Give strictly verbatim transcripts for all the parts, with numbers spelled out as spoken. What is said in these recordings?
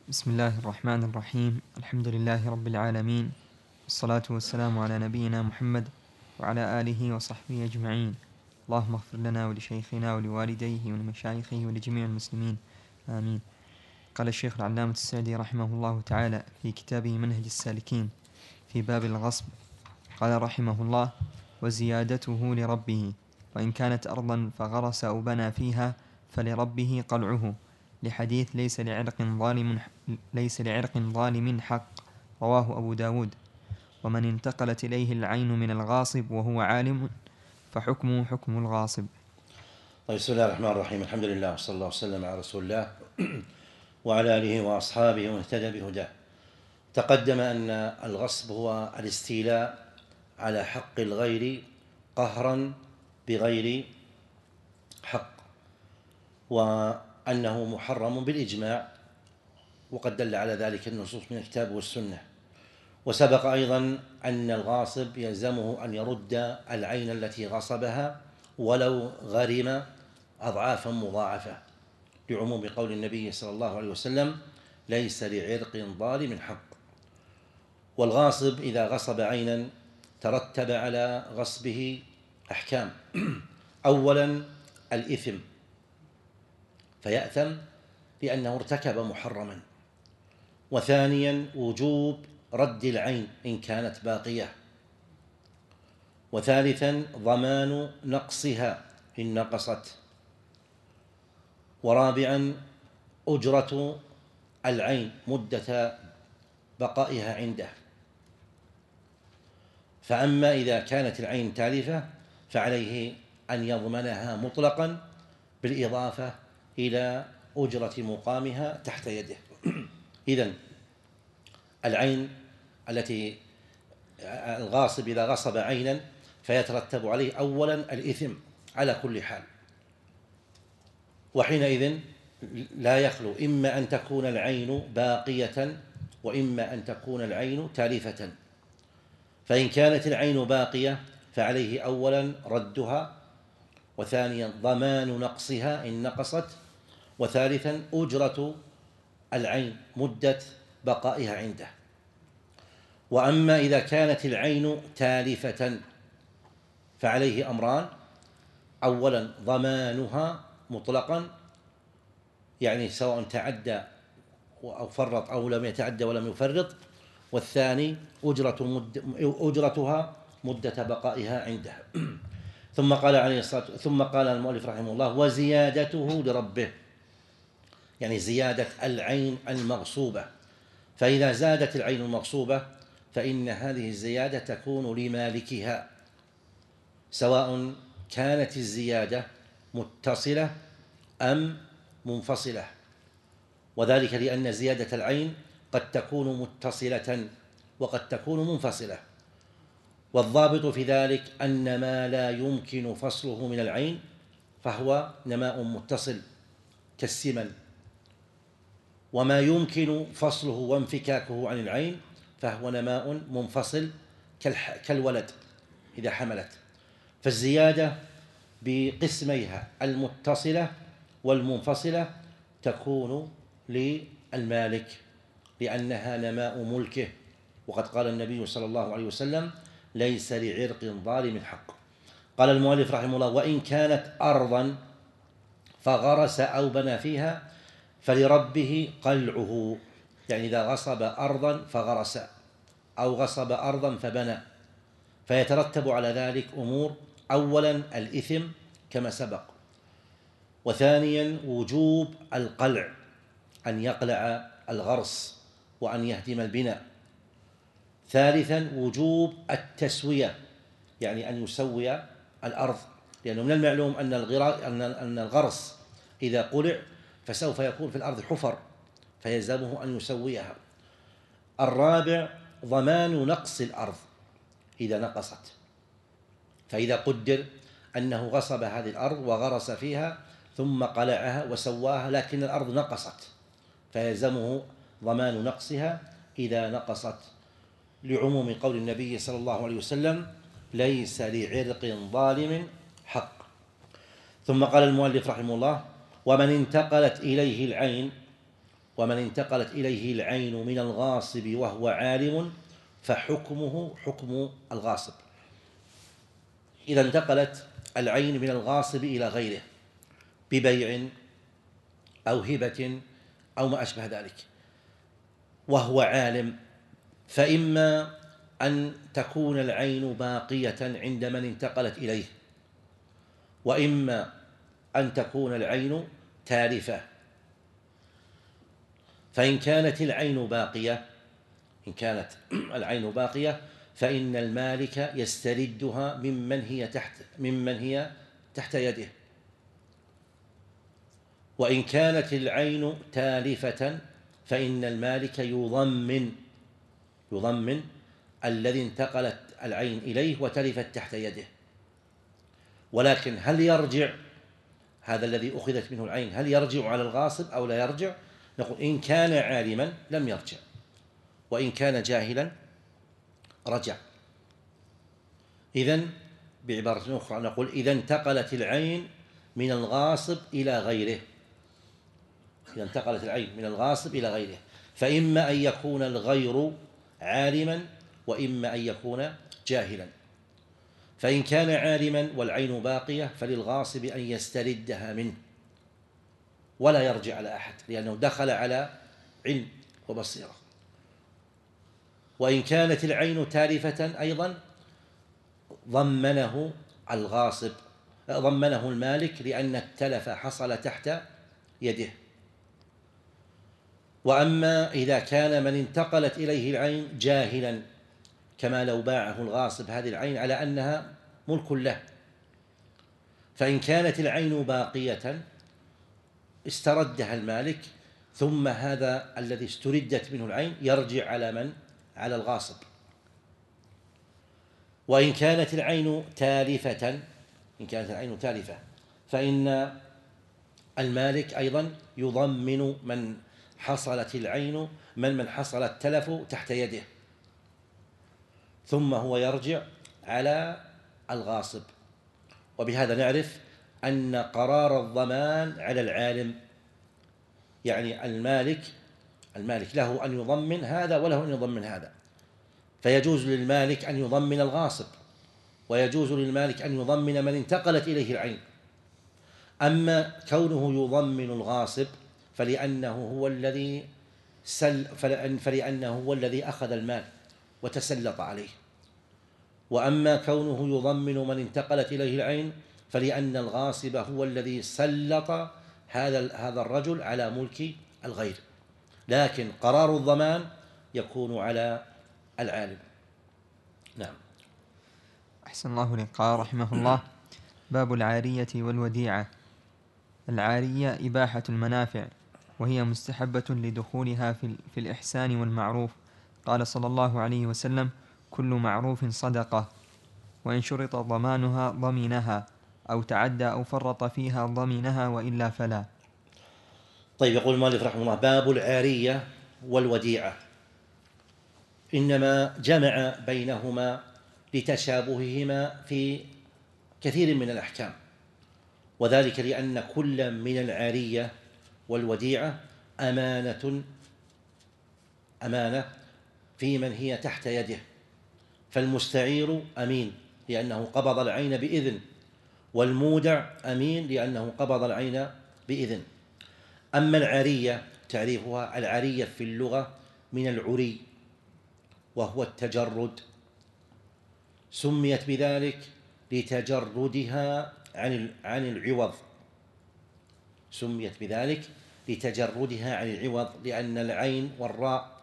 بسم الله الرحمن الرحيم. الحمد لله رب العالمين، والصلاة والسلام على نبينا محمد وعلى آله وصحبه أجمعين. اللهم اغفر لنا ولشيخنا ولوالديه ولمشايخه ولجميع المسلمين، آمين. قال الشيخ العلامة السعدي رحمه الله تعالى في كتابه منهج السالكين في باب الغصب، قال رحمه الله: وزيادته لربه، وإن كانت أرضا فغرس أو بنى فيها فلربه قلعه، لحديث ليس لعرق ظالم ليس لعرق ظالم حق، رواه أبو داود. ومن انتقلت إليه العين من الغاصب وهو عالم فحكمه حكم الغاصب. طيب، بسم الله الرحمن الرحيم. الحمد لله وصلى الله وسلم على رسول الله وعلى آله وأصحابه ومن اهتدى بهداه. تقدم أن الغصب هو الاستيلاء على حق الغير قهرا بغير حق، وأنه محرم بالإجماع، وقد دل على ذلك النصوص من الكتاب والسنة. وسبق أيضا أن الغاصب يلزمه أن يرد العين التي غصبها ولو غرم أضعافا مضاعفة، لعموم قول النبي صلى الله عليه وسلم: ليس لعرق ظالم حق. والغاصب إذا غصب عينا ترتب على غصبه أحكام. أولا الإثم، فيأثم لأنه ارتكب محرما. وثانيا وجوب رد العين إن كانت باقية. وثالثا ضمان نقصها إن نقصت. ورابعا أجرة العين مدة بقائها عنده. فأما إذا كانت العين تالفة فعليه أن يضمنها مطلقا بالإضافة إلى أجرة مقامها تحت يده. إذن العين التي الغاصب إذا غصب عينا فيترتب عليه أولا الإثم على كل حال، وحينئذ لا يخلو إما أن تكون العين باقية وإما أن تكون العين تالفة. فإن كانت العين باقية فعليه أولا ردها، وثانيا ضمان نقصها إن نقصت، وثالثا أجرة العين مدة بقائها عنده. وأما إذا كانت العين تالفة فعليه أمران: أولا ضمانها مطلقا، يعني سواء تعدى أو فرط أو لم يتعدى ولم يفرط. والثاني أجرة مد... أجرتها مدة بقائها عنده. ثم قال عليه الصلاة ثم قال المؤلف رحمه الله: وزيادته لربه، يعني زيادة العين المغصوبة. فإذا زادت العين المغصوبة فإن هذه الزيادة تكون لمالكها، سواء كانت الزيادة متصلة أم منفصلة. وذلك لأن زيادة العين قد تكون متصلة وقد تكون منفصلة. والضابط في ذلك أن ما لا يمكن فصله من العين فهو نماء متصل كالسمن، وما يمكن فصله وانفكاكه عن العين فهو نماء منفصل كالولد إذا حملت. فالزيادة بقسميها المتصلة والمنفصلة تكون للمالك لأنها نماء ملكه، وقد قال النبي صلى الله عليه وسلم: ليس لعرق ظالم حق. قال المؤلف رحمه الله: وإن كانت أرضا فغرس أو بنى فيها فلربه قلعه، يعني إذا غصب أرضا فغرس أو غصب أرضا فبنى فيترتب على ذلك أمور: أولا الإثم كما سبق، وثانيا وجوب القلع، أن يقلع الغرس وأن يهدم البناء. ثالثا وجوب التسوية، يعني أن يسوي الأرض، لأنه من المعلوم أن الغرس إذا قلع فسوف يكون في الأرض حفر فيلزمه أن يسويها. الرابع ضمان نقص الأرض إذا نقصت، فإذا قدر أنه غصب هذه الأرض وغرس فيها ثم قلعها وسواها لكن الأرض نقصت فيلزمه ضمان نقصها إذا نقصت، لعموم قول النبي صلى الله عليه وسلم: ليس لعرق ظالم حق. ثم قال المؤلف رحمه الله: ومن انتقلت إليه العين ومن انتقلت إليه العين من الغاصب وهو عالم فحكمه حكم الغاصب. إذا انتقلت العين من الغاصب إلى غيره ببيع أو هبة أو ما أشبه ذلك وهو عالم، فإما أن تكون العين باقية عند من انتقلت إليه، وإما أن تكون العين تالفة. فإن كانت العين باقية إن كانت العين باقية فإن المالك يستردها ممن هي تحت ممن هي تحت يده. وإن كانت العين تالفة فإن المالك يضمن يضمن الذي انتقلت العين إليه وتلفت تحت يده. ولكن هل يرجع هذا الذي أخذت منه العين هل يرجع على الغاصب أو لا يرجع؟ نقول إن كان عالما لم يرجع، وإن كان جاهلا رجع. إذن بعبارة أخرى نقول إذا انتقلت العين من الغاصب إلى غيره إذا انتقلت العين من الغاصب إلى غيره فإما أن يكون الغير عالما وإما أن يكون جاهلا. فإن كان عالما والعين باقية فللغاصب أن يستردها منه ولا يرجع على أحد، لأنه دخل على علم وبصيرة. وإن كانت العين تالفة أيضا ضمنه الغاصب ضمنه المالك لأن التلف حصل تحت يده. وأما إذا كان من انتقلت إليه العين جاهلا كما لو باعه الغاصب هذه العين على أنها ملك له، فإن كانت العين باقية استردها المالك، ثم هذا الذي استردت منه العين يرجع على من؟ على الغاصب. وإن كانت العين تالفة إن كانت العين تالفة فإن المالك أيضا يضمن من حصلت العين من من حصل التلف تحت يده، ثم هو يرجع على الغاصب. وبهذا نعرف أن قرار الضمان على العالم، يعني المالك المالك له أن يضمن هذا وله أن يضمن هذا، فيجوز للمالك أن يضمن الغاصب ويجوز للمالك أن يضمن من انتقلت إليه العين. أما كونه يضمن الغاصب فلأنه هو الذي سل فلأنه هو الذي أخذ المال وتسلط عليه. وأما كونه يضمن من انتقلت إليه العين فلأن الغاصب هو الذي سلط هذا هذا الرجل على ملك الغير، لكن قرار الضمان يكون على العالم. نعم. أحسن الله إليك. قال رحمه الله: باب العارية والوديعة. العارية إباحة المنافع، وهي مستحبة لدخولها في, في الإحسان والمعروف. قال صلى الله عليه وسلم: كل معروف صدقة، وإن شرط ضمانها ضمنها، أو تعدى أو فرط فيها ضمنها، وإلا فلا. طيب، يقول المؤلف رحمه الله: باب العارية والوديعة. إنما جمع بينهما لتشابههما في كثير من الأحكام، وذلك لأن كل من العارية والوديعة أمانة أمانة في من هي تحت يده، فالمستعير أمين لأنه قبض العين بإذن، والمودع أمين لأنه قبض العين بإذن. أما العارية تعريفها: العارية في اللغة من العري وهو التجرد، سميت بذلك لتجردها عن عن العوض سميت بذلك لتجردها عن العوض لأن العين والراء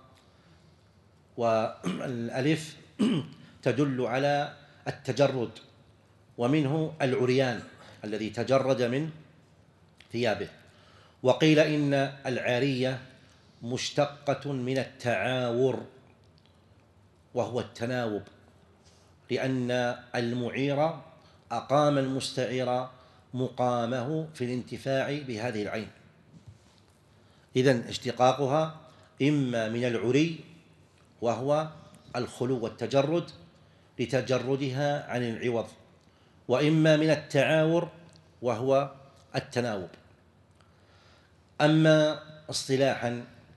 والألف تدل على التجرد، ومنه العريان الذي تجرد من ثيابه. وقيل إن العارية مشتقة من التعاور وهو التناوب، لأن المعير أقام المستعير مقامه في الانتفاع بهذه العين. إذن اشتقاقها إما من العري وهو الخلو والتجرد لتجردها عن العوض، وإما من التعاور وهو التناوب. أما اصطلاحا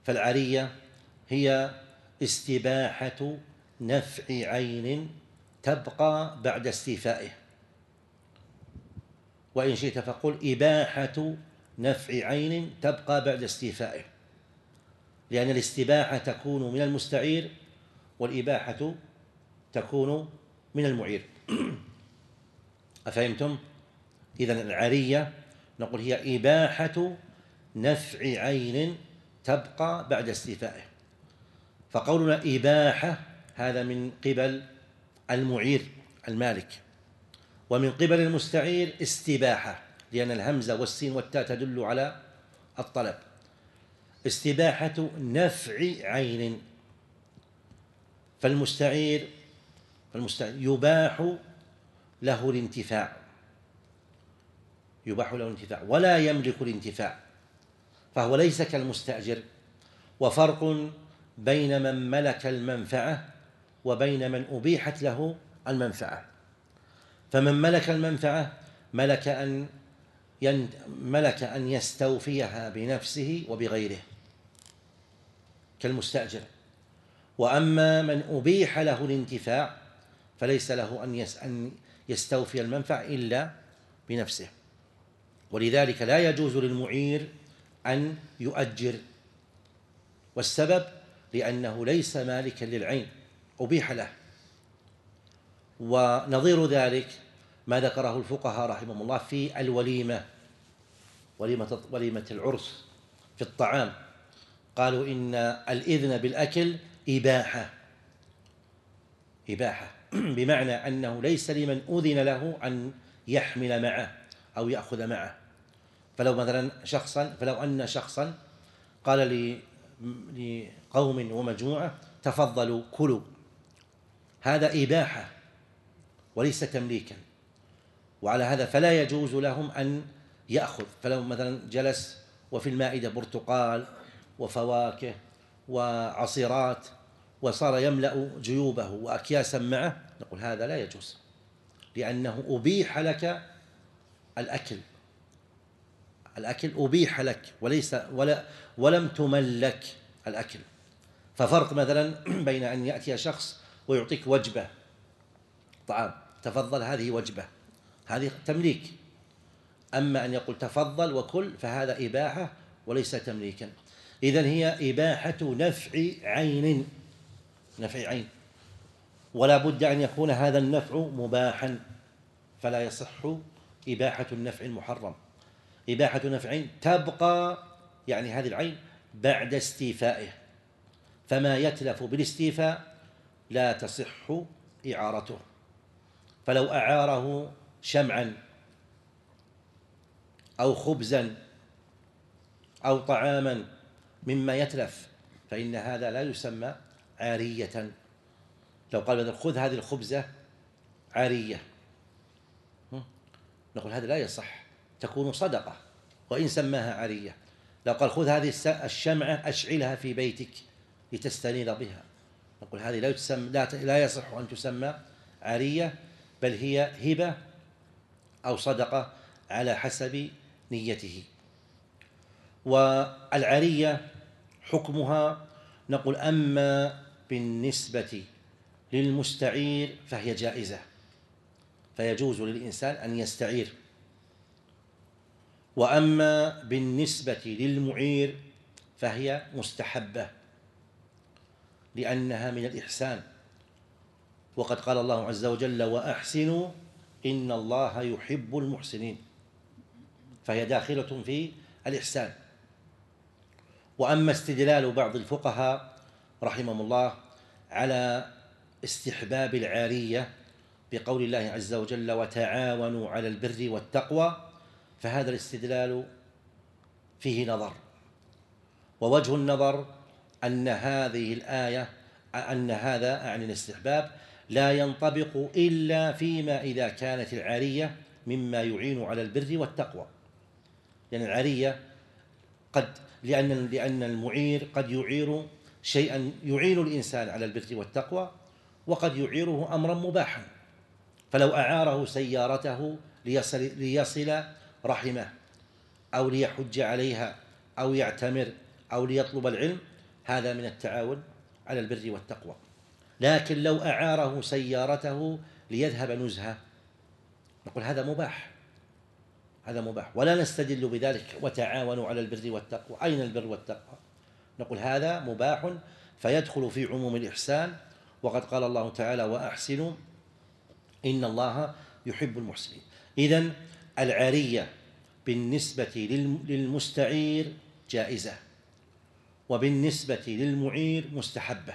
فالعرية هي استباحة نفع عين تبقى بعد استيفائه، وإن شئت فقل إباحة نفع عين تبقى بعد استيفائه، لأن الاستباحة تكون من المستعير والإباحة تكون من المعير. أفهمتم؟ إذن العرية نقول هي إباحة نفع عين تبقى بعد استيفائه، فقولنا إباحة هذا من قبل المعير المالك، ومن قبل المستعير استباحة، لأن الهمزة والسين والتاء تدل على الطلب. استباحة نفع عين، فالمستعير فالمستعير يباح له الانتفاع يباح له الانتفاع ولا يملك الانتفاع، فهو ليس كالمستأجر. وفرق بين من ملك المنفعة وبين من أبيحت له المنفعة. فمن ملك المنفعة ملك أن ملك أن يستوفيها بنفسه وبغيره كالمستأجر، وأما من أبيح له الانتفاع فليس له أن يستوفي المنفعة إلا بنفسه، ولذلك لا يجوز للمعير أن يؤجر، والسبب لأنه ليس مالكا للعين أبيح له. ونظير ذلك ما ذكره الفقهاء رحمهم الله في الوليمة، وليمة وليمة العرس في الطعام، قالوا إن الإذن بالأكل إباحة إباحة بمعنى أنه ليس لمن أذن له أن يحمل معه أو يأخذ معه. فلو مثلا شخصا فلو أن شخصا قال لقوم ومجموعة تفضلوا كلوا، هذا إباحة وليس تمليكا، وعلى هذا فلا يجوز لهم أن يأخذ. فلو مثلا جلس وفي المائدة برتقال وفواكه وعصيرات وصار يملأ جيوبه وأكياسا معه، نقول هذا لا يجوز، لأنه أبيح لك الأكل الأكل أبيح لك وليس ولا ولم تملك الأكل. ففرق مثلا بين أن يأتي شخص ويعطيك وجبة طعام، تفضل هذه وجبة، هذه تمليك. أما أن يقول تفضل وكل فهذا إباحة وليس تمليكا. إذن هي إباحة نفع عين نفع عين ولا بد أن يكون هذا النفع مباحا، فلا يصح إباحة النفع المحرم. إباحة نفع عين تبقى يعني هذه العين بعد استيفائه، فما يتلف بالاستيفاء لا تصح إعارته. فلو أعاره شمعا أو خبزا أو طعاما مما يتلف فإن هذا لا يسمى عارية. لو قال مثلا خذ هذه الخبزة عارية، نقول هذا لا يصح، تكون صدقة وإن سماها عارية. لو قال خذ هذه الشمعة أشعلها في بيتك لتستنير بها، نقول هذه لا تسمى لا يصح أن تسمى عارية، بل هي هبة أو صدقة على حسب نيته. والعارية حكمها نقول أما بالنسبة للمستعير فهي جائزة، فيجوز للإنسان أن يستعير، وأما بالنسبة للمعير فهي مستحبة لأنها من الإحسان، وقد قال الله عز وجل وأحسنوا إن الله يحب المحسنين، فهي داخلة في الإحسان. وأما استدلال بعض الفقهاء رحمهم الله على استحباب العارية بقول الله عز وجل وتعاونوا على البر والتقوى، فهذا الاستدلال فيه نظر. ووجه النظر أن هذه الآية أن هذا عن الاستحباب لا ينطبق إلا فيما إذا كانت العارية مما يعين على البر والتقوى، لأن يعني العارية قد لأن لأن المعير قد يعير شيئا يعين الإنسان على البر والتقوى، وقد يعيره أمرا مباحا. فلو أعاره سيارته ليصل, ليصل رحمه أو ليحج عليها أو يعتمر أو ليطلب العلم، هذا من التعاون على البر والتقوى. لكن لو أعاره سيارته ليذهب نزهة نقول هذا مباح، هذا مباح، ولا نستدل بذلك وتعاونوا على البر والتقوى. أين البر والتقوى؟ نقول هذا مباح فيدخل في عموم الإحسان، وقد قال الله تعالى وأحسنوا إن الله يحب المحسنين. إذن العارية بالنسبة للمستعير جائزة، وبالنسبة للمعير مستحبة.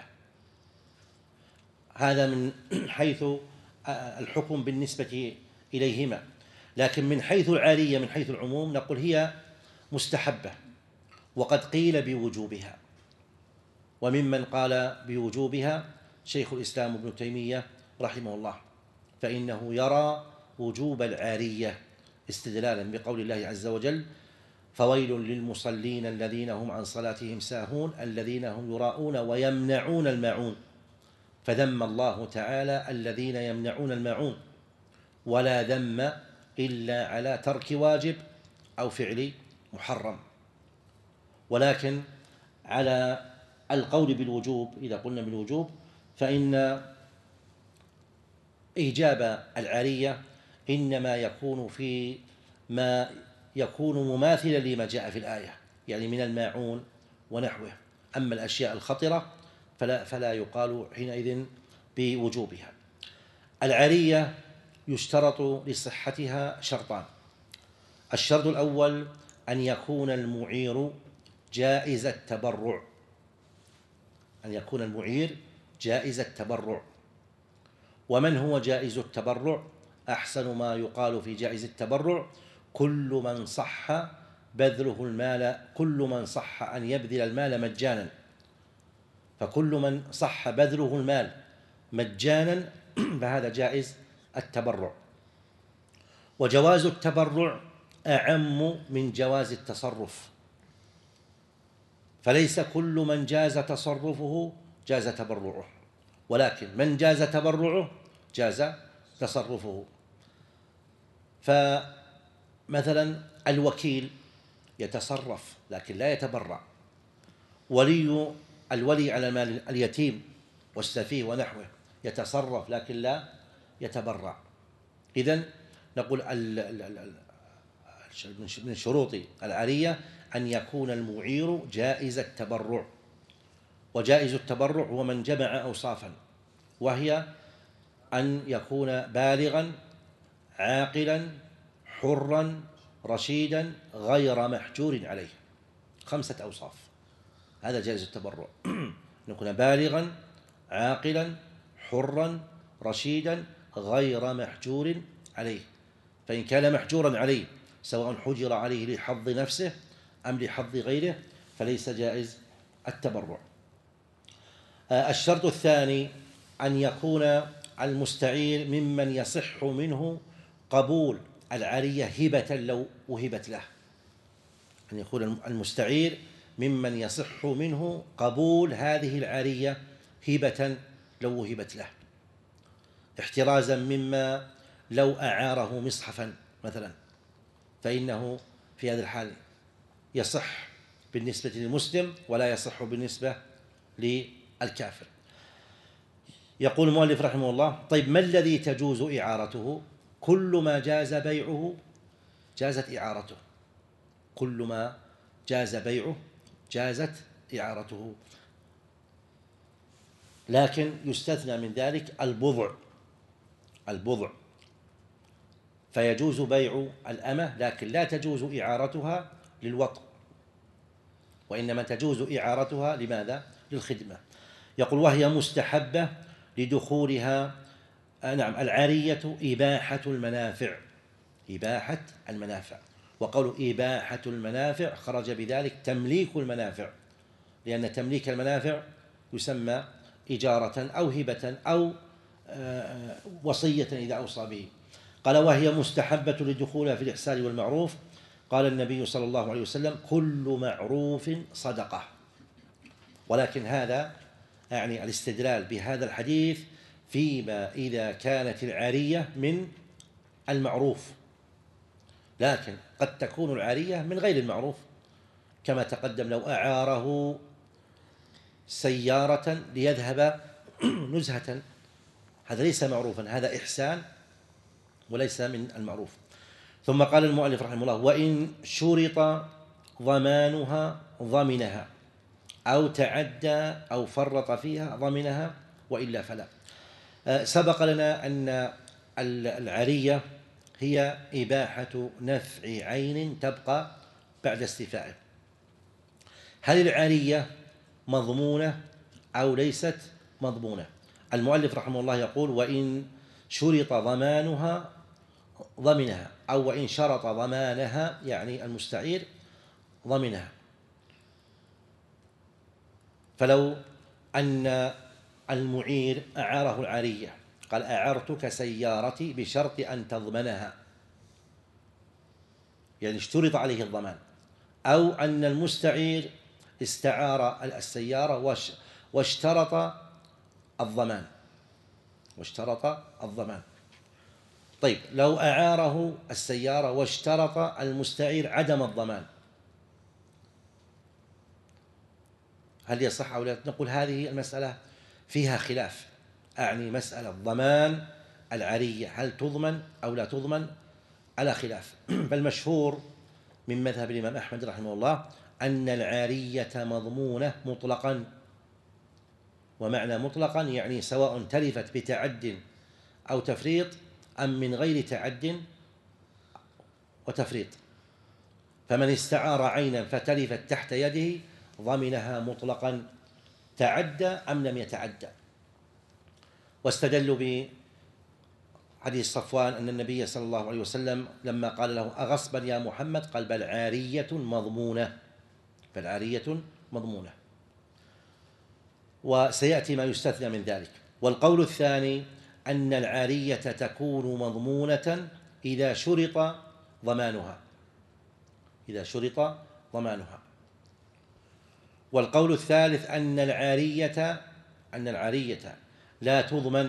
هذا من حيث الحكم بالنسبة إليهما. لكن من حيث العارية من حيث العموم نقول هي مستحبة، وقد قيل بوجوبها. وممن قال بوجوبها شيخ الإسلام ابن تيمية رحمه الله، فإنه يرى وجوب العارية استدلالا بقول الله عز وجل فويل للمصلين الذين هم عن صلاتهم ساهون الذين هم يراءون ويمنعون الماعون، فذم الله تعالى الذين يمنعون الماعون، ولا ذم إلا على ترك واجب أو فعل محرم. ولكن على القول بالوجوب إذا قلنا بالوجوب فإن إيجاب العارية إنما يكون في ما يكون مماثلا لما جاء في الآية، يعني من الماعون ونحوه. أما الأشياء الخطرة فلا, فلا يقال حينئذ بوجوبها. العارية يشترط لصحتها شرطان: الشرط الأول أن يكون المعير جائز التبرع، أن يكون المعير جائز التبرع. ومن هو جائز التبرع؟ أحسن ما يقال في جائز التبرع كل من صح بذله المال، كل من صح أن يبذل المال مجانا، فكل من صح بذله المال مجانا فهذا جائز التبرع. وجواز التبرع أعم من جواز التصرف، فليس كل من جاز تصرفه جاز تبرعه، ولكن من جاز تبرعه جاز تصرفه. فمثلا الوكيل يتصرف لكن لا يتبرع، ولي الولي على مال اليتيم والسفيه ونحوه يتصرف لكن لا يتبرع. إذن نقول من شروط العارية أن يكون المعير جائز التبرع. وجائز التبرع هو من جمع أوصافا، وهي أن يكون بالغا عاقلا حرا رشيدا غير محجور عليه، خمسة أوصاف، هذا جائز التبرع. نكون بالغا عاقلا حرا رشيدا غير محجور عليه، فإن كان محجورا عليه سواء حجر عليه لحظ نفسه أم لحظ غيره فليس جائز التبرع. الشرط الثاني أن يكون المستعير ممن يصح منه قبول العارية هبة لو وهبت له، أن يكون المستعير ممن يصح منه قبول هذه العارية هبة لو وهبت له، احترازا مما لو أعاره مصحفا مثلا فإنه في هذا الحال يصح بالنسبة للمسلم ولا يصح بالنسبة للكافر. يقول المؤلف رحمه الله: طيب ما الذي تجوز إعارته؟ كل ما جاز بيعه جازت إعارته، كل ما جاز بيعه جازت إعارته، لكن يستثنى من ذلك البضع، البضع فيجوز بيع الأمة لكن لا تجوز إعارتها للوطء، وإنما تجوز إعارتها لماذا؟ للخدمة. يقول: وهي مستحبة لدخولها نعم العارية إباحة المنافع، إباحة المنافع، وقول إباحة المنافع خرج بذلك تمليك المنافع، لأن تمليك المنافع يسمى إجارة أو هبة أو وصية إذا أوصى به. قال: وهي مستحبة لدخولها في الإحسان والمعروف. قال النبي صلى الله عليه وسلم: كل معروف صدقة. ولكن هذا يعني الاستدلال بهذا الحديث فيما إذا كانت العارية من المعروف، لكن قد تكون العارية من غير المعروف كما تقدم، لو أعاره سيارة ليذهب نزهة، هذا ليس معروفا، هذا إحسان وليس من المعروف. ثم قال المؤلف رحمه الله: وإن شرط ضمانها ضمنها، أو تعدى أو فرط فيها ضمنها وإلا فلا. سبق لنا أن العرية هي إباحة نفع عين تبقى بعد استيفائه. هل العرية مضمونة أو ليست مضمونة؟ المؤلف رحمه الله يقول: وإن شرط ضمانها ضمنها، أو وإن شرط ضمانها يعني المستعير ضمنها. فلو أن المعير أعاره العرية، قال: أعرتك سيارتي بشرط أن تضمنها، يعني اشترط عليه الضمان. أو أن المستعير استعار السيارة واشترط الضمان واشترط الضمان طيب، لو أعاره السيارة واشترط المستعير عدم الضمان، هل يصح أو لا؟ نقول هذه المسألة فيها خلاف، أعني مسألة ضمان العرية هل تضمن أو لا تضمن، على خلاف. فالمشهور من مذهب الإمام أحمد رحمه الله أن العارية مضمونة مطلقا. ومعنى مطلقا يعني سواء تلفت بتعد أو تفريط أم من غير تعد وتفريط. فمن استعار عينا فتلفت تحت يده ضمنها مطلقا، تعدى أم لم يتعدى. واستدلوا بحديث صفوان أن النبي صلى الله عليه وسلم لما قال له: أغصبا يا محمد؟ قال: بل عارية مضمونة، بل عارية مضمونة. وسيأتي ما يستثنى من ذلك. والقول الثاني أن العارية تكون مضمونة إذا شرط ضمانها، إذا شرط ضمانها. والقول الثالث أن العارية أن العارية لا تضمن،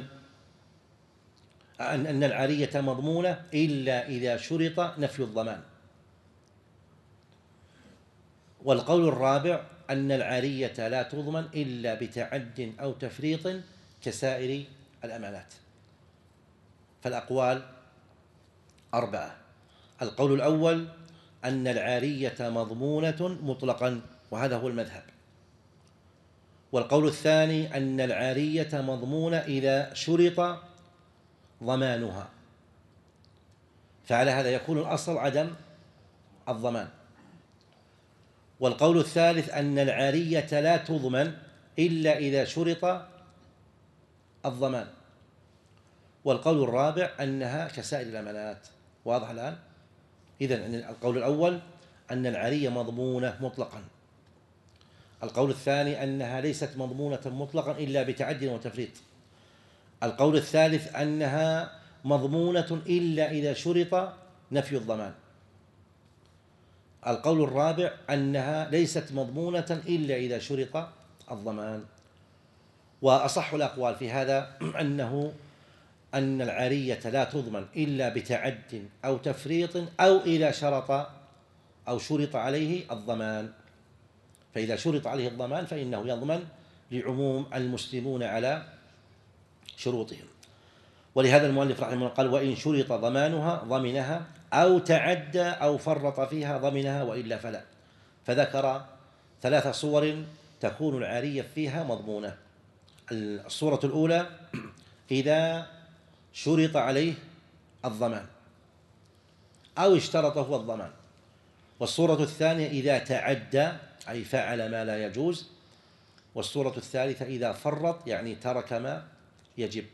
أن أن العارية مضمونة إلا إذا شرط نفي الضمان. والقول الرابع أن العارية لا تضمن إلا بتعد أو تفريط كسائر الأمانات. فالأقوال أربعة. القول الأول أن العارية مضمونة مطلقا، وهذا هو المذهب. والقول الثاني أن العارية مضمونة إذا شرط ضمانها، فعلى هذا يكون الأصل عدم الضمان. والقول الثالث أن العارية لا تضمن إلا إذا شرط الضمان. والقول الرابع أنها كسائر الأمانات. واضح الآن؟ إذن القول الأول أن العارية مضمونة مطلقا. القول الثاني أنها ليست مضمونة مطلقا إلا بتعد وتفريط. القول الثالث أنها مضمونة إلا إذا شرط نفي الضمان. القول الرابع أنها ليست مضمونة إلا إذا شرط الضمان. وأصح الأقوال في هذا أنه أن العارية لا تضمن إلا بتعد أو تفريط أو إذا شرط أو شرط عليه الضمان. فإذا شرط عليه الضمان فإنه يضمن لعموم المسلمون على شروطهم. ولهذا المؤلف رحمه الله قال: وإن شرط ضمانها ضمنها، أو تعدى أو فرط فيها ضمنها وإلا فلا. فذكر ثلاث صور تكون العارية فيها مضمونة. الصورة الأولى إذا شرط عليه الضمان أو اشترط هو الضمان. والصورة الثانية إذا تعدى أي فعل ما لا يجوز. والصورة الثالثة إذا فرط يعني ترك ما يجب.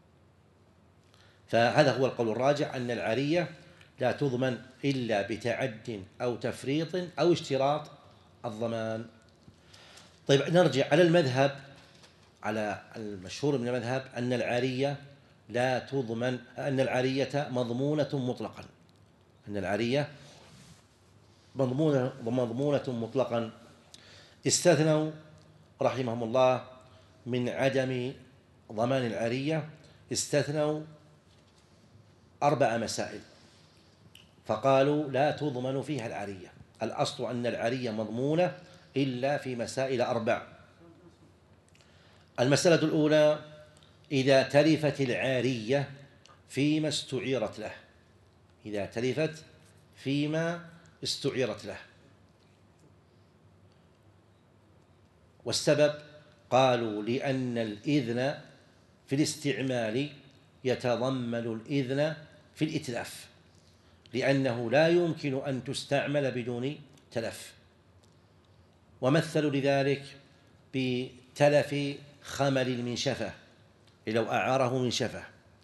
فهذا هو القول الراجح أن العارية لا تضمن إلا بتعد أو تفريط أو اشتراط الضمان. طيب، نرجع على المذهب، على المشهور من المذهب أن العارية لا تضمن، أن العارية مضمونة مطلقا، أن العارية مضمونة مضمونة مطلقا. استثنوا رحمهم الله من عدم ضمان العارية، استثنوا أربع مسائل، فقالوا لا تضمن فيها العارية. الأصل أن العارية مضمونة إلا في مسائل أربع. المسألة الأولى: إذا تلفت العارية فيما استعيرت له، إذا تلفت فيما استعيرت له. والسبب قالوا لأن الإذن في الاستعمال يتضمن الإذن في الإتلاف، لأنه لا يمكن أن تستعمل بدون تلف. ومثلوا لذلك بتلف خمل المنشفة، لو أعاره منشفة،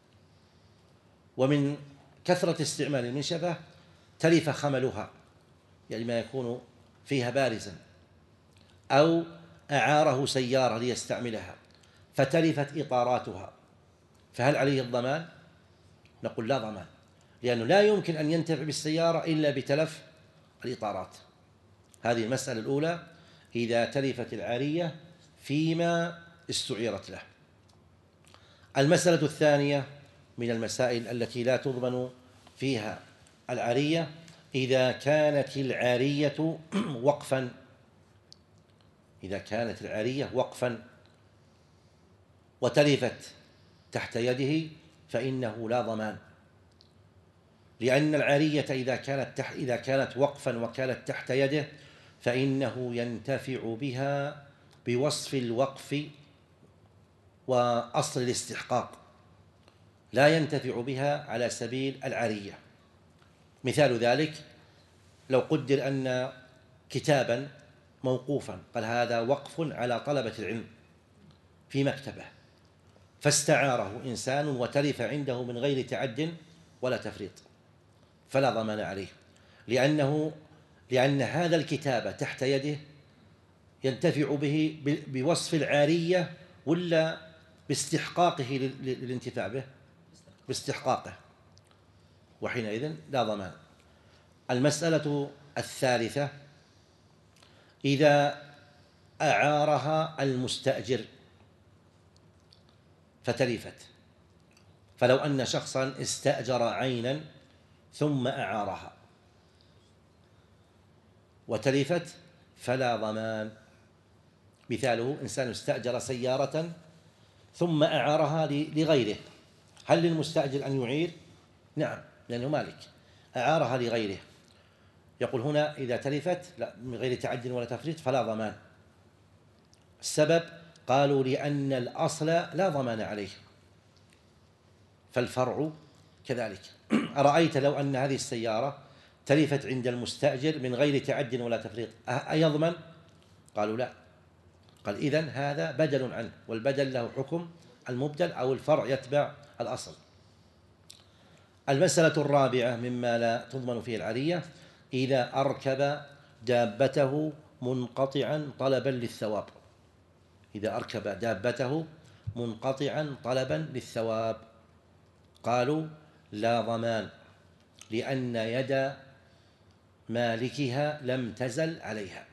ومن كثرة استعمال المنشفة تلف خملها، يعني ما يكون فيها بارزا، أو أعاره سيارة ليستعملها فتلفت إطاراتها، فهل عليه الضمان؟ نقول لا ضمان، لأنه لا يمكن أن ينتفع بالسيارة إلا بتلف الإطارات. هذه المسألة الأولى: إذا تلفت العارية فيما استعيرت له. المسألة الثانية من المسائل التي لا تضمن فيها العارية: إذا كانت العارية وقفا، إذا كانت العارية وقفا وتلفت تحت يده فإنه لا ضمان، لأن العارية إذا كانت تحت إذا كانت وقفا وكانت تحت يده فإنه ينتفع بها بوصف الوقف وأصل الاستحقاق، لا ينتفع بها على سبيل العارية. مثال ذلك: لو قدر أن كتابا موقوفا، قال هذا وقف على طلبة العلم في مكتبه، فاستعاره إنسان وتلف عنده من غير تعد ولا تفريط، فلا ضمان عليه، لأنه لأن هذا الكتاب تحت يده ينتفع به بوصف العارية ولا باستحقاقه للانتفاع به؟ باستحقاقه، وحينئذ لا ضمان. المسألة الثالثة: إذا أعارها المستأجر فتلفت، فلو أن شخصا استأجر عينا ثم أعارها وتلفت فلا ضمان. مثاله: إنسان استأجر سيارة ثم أعارها لغيره، هل للمستأجر أن يعير؟ نعم، لأنه مالك، أعارها لغيره. يقول هنا إذا تلفت لا من غير تعد ولا تفريط فلا ضمان. السبب قالوا لأن الأصل لا ضمان عليه، فالفرع كذلك. أرأيت لو أن هذه السيارة تلفت عند المستأجر من غير تعد ولا تفريط أيضمن؟ قالوا لا. قال إذن هذا بدل عنه، والبدل له حكم المبدل أو الفرع يتبع الأصل. المسألة الرابعة مما لا تضمن فيه العارية: إذا أركب دابته منقطعا طلبا للثواب، إذا أركب دابته منقطعا طلبا للثواب، قالوا لا ضمان، لأن يد مالكها لم تزل عليها.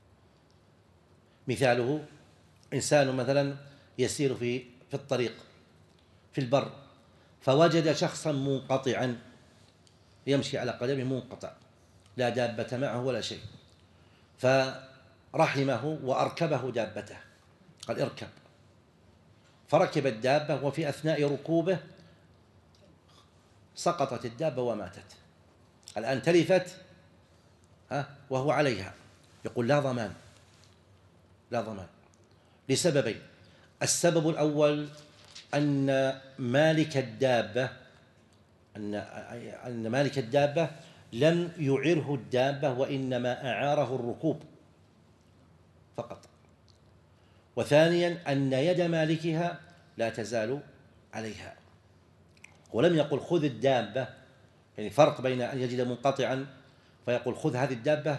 مثاله: إنسان مثلا يسير في في الطريق في البر فوجد شخصا منقطعا يمشي على قدمه منقطع، لا دابة معه ولا شيء، فرحمه وأركبه دابته، قال اركب، فركب الدابة وفي أثناء ركوبه سقطت الدابة وماتت، الآن تلفت وهو عليها، يقول لا ضمان، لا ضمان لسببين: السبب الأول أن مالك الدابة أن أن مالك الدابة لم يعره الدابة وإنما أعاره الركوب فقط، وثانيا أن يد مالكها لا تزال عليها، ولم يقل خذ الدابة، يعني فرق بين أن يجد منقطعا فيقول خذ هذه الدابة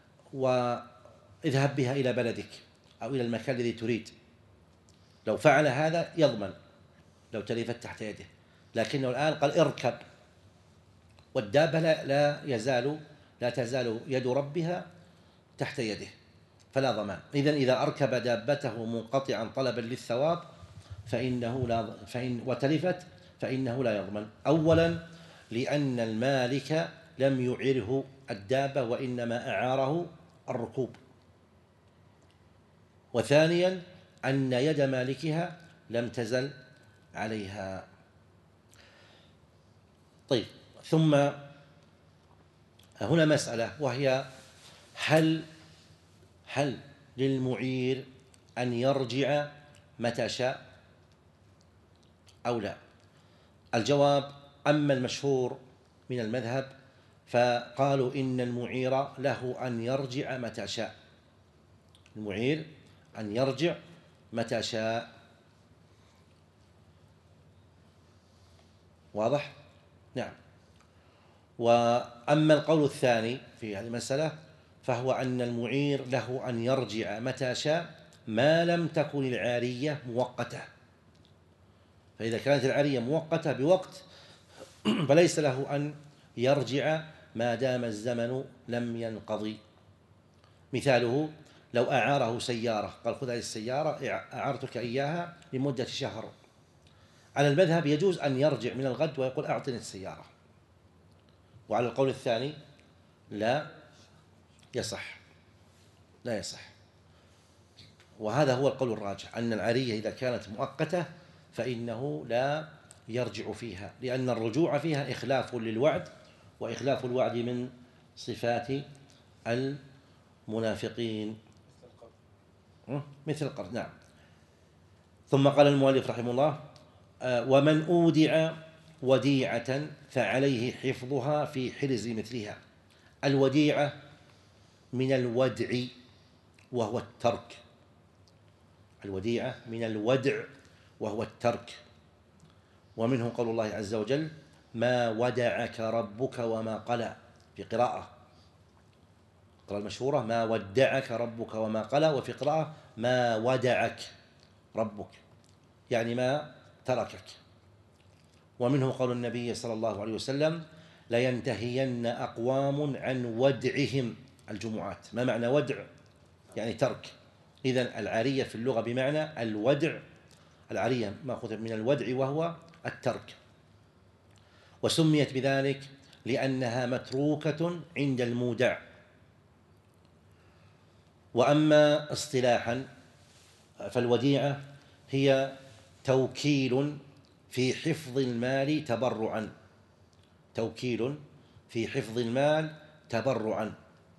واذهب بها إلى بلدك أو إلى المكان الذي تريد، لو فعل هذا يضمن لو تلفت تحت يده، لكنه الآن قال اركب، والدابة لا, لا يزال لا تزال يد ربها تحت يده فلا ضمان. إذن إذا أركب دابته منقطعا طلبا للثواب فإنه لا فإن وتلفت فإنه لا يضمن. أولا لأن المالك لم يعره الدابة وإنما أعاره الركوب، وثانيا أن يد مالكها لم تزل عليها. طيب، ثم هنا مسألة، وهي هل هل للمعير أن يرجع متى شاء أو لا؟ الجواب: أما المشهور من المذهب فقالوا إن المعير له أن يرجع متى شاء، المعير أن يرجع متى شاء. واضح؟ نعم. وأما القول الثاني في هذه المسألة فهو أن المعير له أن يرجع متى شاء ما لم تكن العارية مؤقتة. فإذا كانت العارية مؤقتة بوقت فليس له أن يرجع ما دام الزمن لم ينقضي. مثاله: لو أعاره سيارة، قال: خذ هذه السيارة أعرتك إياها لمدة شهر، على المذهب يجوز أن يرجع من الغد ويقول: أعطني السيارة. وعلى القول الثاني لا يصح، لا يصح. وهذا هو القول الراجح، أن العارية إذا كانت مؤقتة فإنه لا يرجع فيها، لأن الرجوع فيها إخلاف للوعد، وإخلاف الوعد من صفات المنافقين مثل القرض. نعم. ثم قال المؤلف رحمه الله: ومن أودع وديعة فعليه حفظها في حرز مثلها. الوديعة من الودع وهو الترك، الوديعة من الودع وهو الترك. ومنه قول الله عز وجل: ما ودعك ربك وما قلى، في قراءة قراءة المشهورة: ما ودعك ربك وما قلى، وفي قراءة: ما ودعك ربك، يعني ما تركك. ومنه قول النبي صلى الله عليه وسلم: لينتهين أقوام عن ودعهم الجمعات. ما معنى ودع؟ يعني ترك. إذن العارية في اللغة بمعنى الودع، العارية مأخوذة من الودع وهو الترك، وسميت بذلك لأنها متروكة عند المودع. وأما اصطلاحا فالوديعة هي توكيل في حفظ المال تبرعا، توكيل في حفظ المال تبرعا،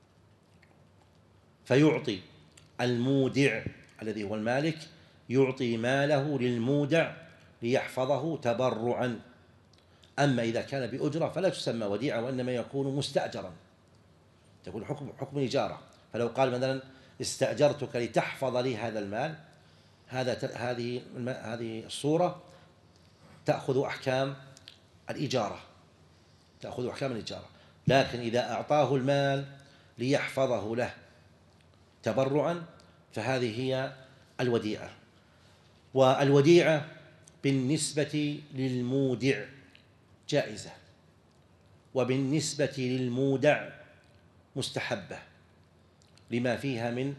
فيعطي المودع الذي هو المالك يعطي ماله للمودع ليحفظه تبرعا. أما إذا كان بأجرة فلا تسمى وديعة، وإنما يكون مستأجرا، تكون حكم حكم الإجارة. فلو قال مثلا: استأجرتك لتحفظ لي هذا المال، هذا هذه هذه الصورة تأخذ أحكام الإجارة، تأخذ أحكام الإجارة. لكن إذا أعطاه المال ليحفظه له تبرعا فهذه هي الوديعة. والوديعة بالنسبة للمودع جائزة، وبالنسبة للمودع مستحبة، لما فيها من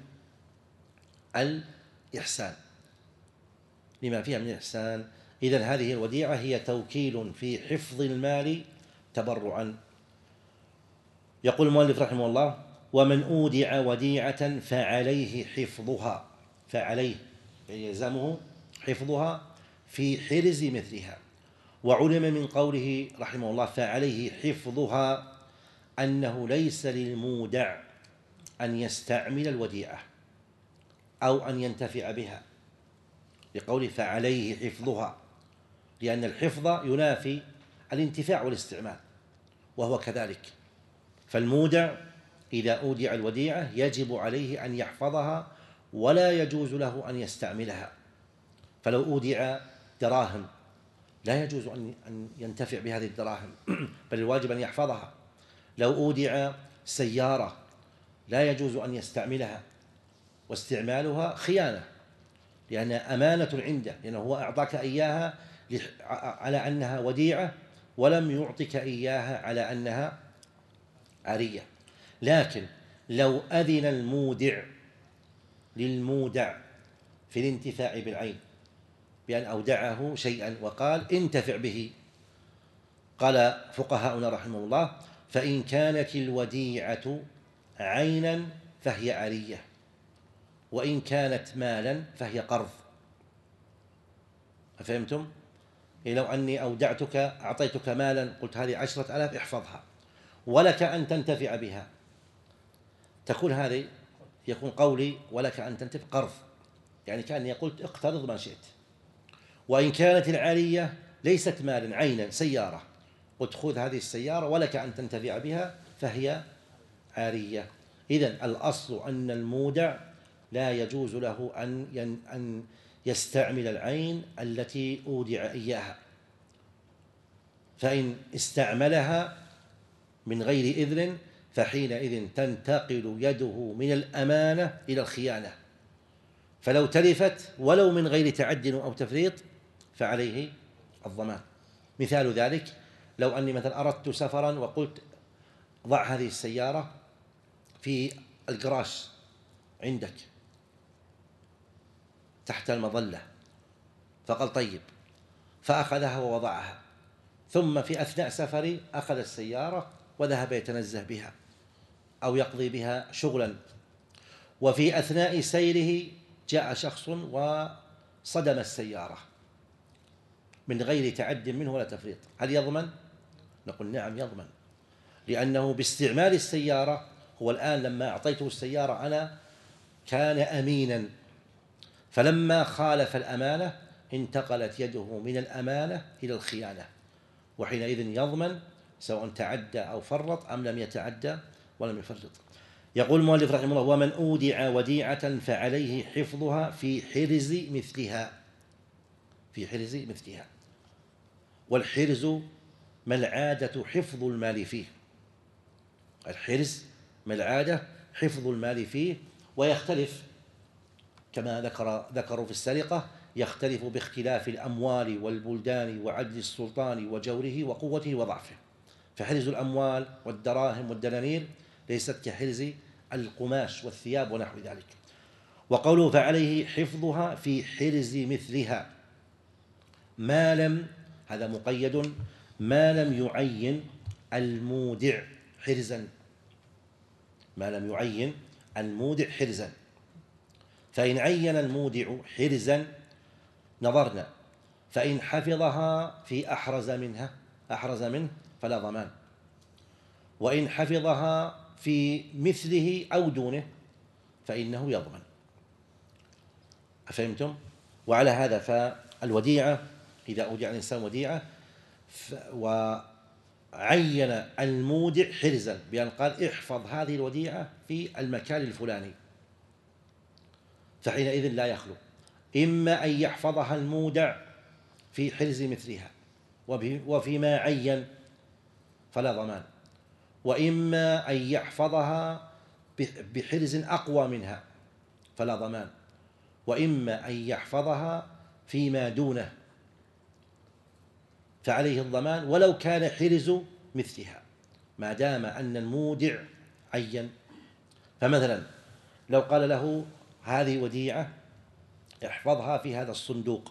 الإحسان، لما فيها من الإحسان. إذن هذه الوديعة هي توكيل في حفظ المال تبرعا. يقول المؤلف رحمه الله: ومن أودع وديعة فعليه حفظها، فعليه يلزمه حفظها في حرز مثلها. وعلم من قوله رحمه الله فعليه حفظها أنه ليس للمودع أن يستعمل الوديعة أو أن ينتفع بها، لقوله فعليه حفظها، لأن الحفظ ينافي الانتفاع والاستعمال، وهو كذلك. فالمودع إذا أودع الوديعة يجب عليه أن يحفظها، ولا يجوز له أن يستعملها. فلو أودع دراهم لا يجوز أن ينتفع بهذه الدراهم، بل الواجب أن يحفظها. لو أودع سيارة لا يجوز أن يستعملها، واستعمالها خيانة، لأنها أمانة عنده، لأنه هو أعطاك إياها على أنها وديعة ولم يعطك إياها على أنها عارية. لكن لو أذن المودع للمودع في الانتفاع بالعين بأن أودعه شيئا وقال انتفع به، قال فقهاؤنا رحمه الله: فإن كانت الوديعة عينا فهي عارية، وإن كانت مالا فهي قرض. أفهمتم؟ لو أني أودعتك أعطيتك مالا قلت هذه عشرة آلاف احفظها ولك أن تنتفع بها، تكون هذه يكون قولي ولك أن تنتفع قرض، يعني كأني قلت اقترض ما شئت. وإن كانت العارية ليست مالا عينا سيارة قلت خذ هذه السيارة ولك أن تنتفع بها فهي عارية. إذن الأصل أن المودع لا يجوز له أن أن يستعمل العين التي أودع إياها، فإن استعملها من غير إذن فحينئذ تنتقل يده من الأمانة إلى الخيانة، فلو تلفت ولو من غير تعد أو تفريط فعليه الضمان. مثال ذلك لو أني مثلا أردت سفرا وقلت ضع هذه السيارة في الجراج عندك تحت المظلة، فقال طيب، فأخذها ووضعها، ثم في أثناء سفري أخذ السيارة وذهب يتنزه بها أو يقضي بها شغلا، وفي أثناء سيره جاء شخص وصدم السيارة من غير تعد منه ولا تفريط، هل يضمن؟ نقول نعم يضمن، لأنه باستعمال السيارة هو الآن لما أعطيته السيارة أنا كان أمينا، فلما خالف الأمانة انتقلت يده من الأمانة إلى الخيانة، وحينئذ يضمن سواء تعدى أو فرط أم لم يتعدى ولم يفرط. يقول المؤلف رحمه الله: ومن أودع وديعة فعليه حفظها في حرز مثلها. في حرز مثلها، والحرز ما العادة حفظ المال فيه. الحرز ما العادة حفظ المال فيه، ويختلف كما ذكر ذكروا في السرقة، يختلف باختلاف الأموال والبلدان وعدل السلطان وجوره وقوته وضعفه، فحرز الأموال والدراهم والدنانير ليست كحرز القماش والثياب ونحو ذلك. وقوله فعليه حفظها في حرز مثلها ما لم، هذا مقيد، ما لم يعين المودع حرزا، ما لم يعين المودع حرزا، فإن عين المودع حرزا نظرنا، فإن حفظها في أحرز منها أحرز منه فلا ضمان، وإن حفظها في مثله أو دونه فإنه يضمن. أفهمتم؟ وعلى هذا فالوديعة إذا أودع الإنسان وديعة وعين المودع حرزا بأن قال احفظ هذه الوديعة في المكان الفلاني، فحينئذ لا يخلو، إما أن يحفظها المودع في حرز مثلها وفيما عين فلا ضمان، وإما أن يحفظها بحرز أقوى منها فلا ضمان، وإما أن يحفظها فيما دونه فعليه الضمان ولو كان حرز مثلها ما دام أن المودع عين. فمثلا لو قال له هذه وديعة احفظها في هذا الصندوق،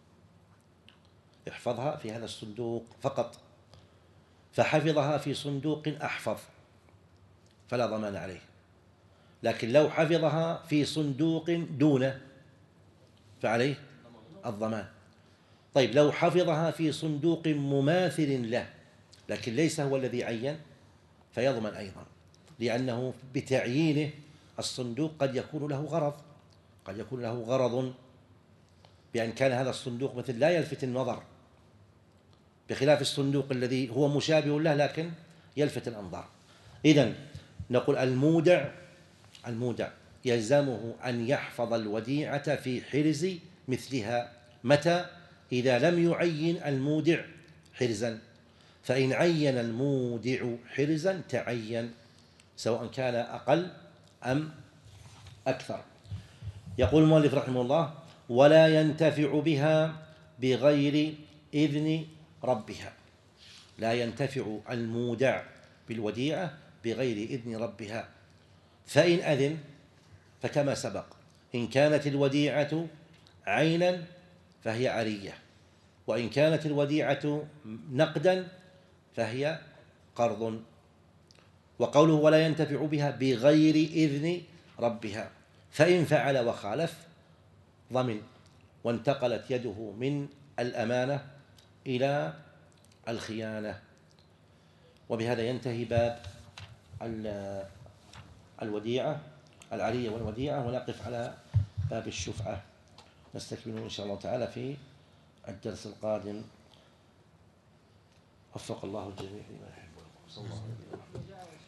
احفظها في هذا الصندوق فقط، فحفظها في صندوق أحفظ فلا ضمان عليه، لكن لو حفظها في صندوق دونه فعليه الضمان. طيب لو حفظها في صندوق مماثل له لكن ليس هو الذي عين فيضمن أيضا، لأنه بتعيينه الصندوق قد يكون له غرض، قد يكون له غرض بأن كان هذا الصندوق مثل لا يلفت النظر، بخلاف الصندوق الذي هو مشابه له لكن يلفت الأنظار. إذن نقول المودع المودع يلزمه أن يحفظ الوديعة في حرز مثلها، متى؟ إذا لم يعين المودع حرزا، فإن عين المودع حرزا تعين سواء كان أقل أم أكثر. يقول المؤلف رحمه الله: ولا ينتفع بها بغير إذن ربها. لا ينتفع المودع بالوديعة بغير إذن ربها، فإن أذن فكما سبق، إن كانت الوديعة عينا فهي عرية، وإن كانت الوديعة نقدا فهي قرض. وقوله ولا ينتفع بها بغير إذن ربها، فإن فعل وخالف ضمن، وانتقلت يده من الأمانة إلى الخيانة. وبهذا ينتهي باب الوديعة العارية والوديعة، ونقف على باب الشفعة نستكمل إن شاء الله تعالى في الدرس القادم. وفق الله الجميع لما يحب ويرضى. صلى الله عليه وسلم.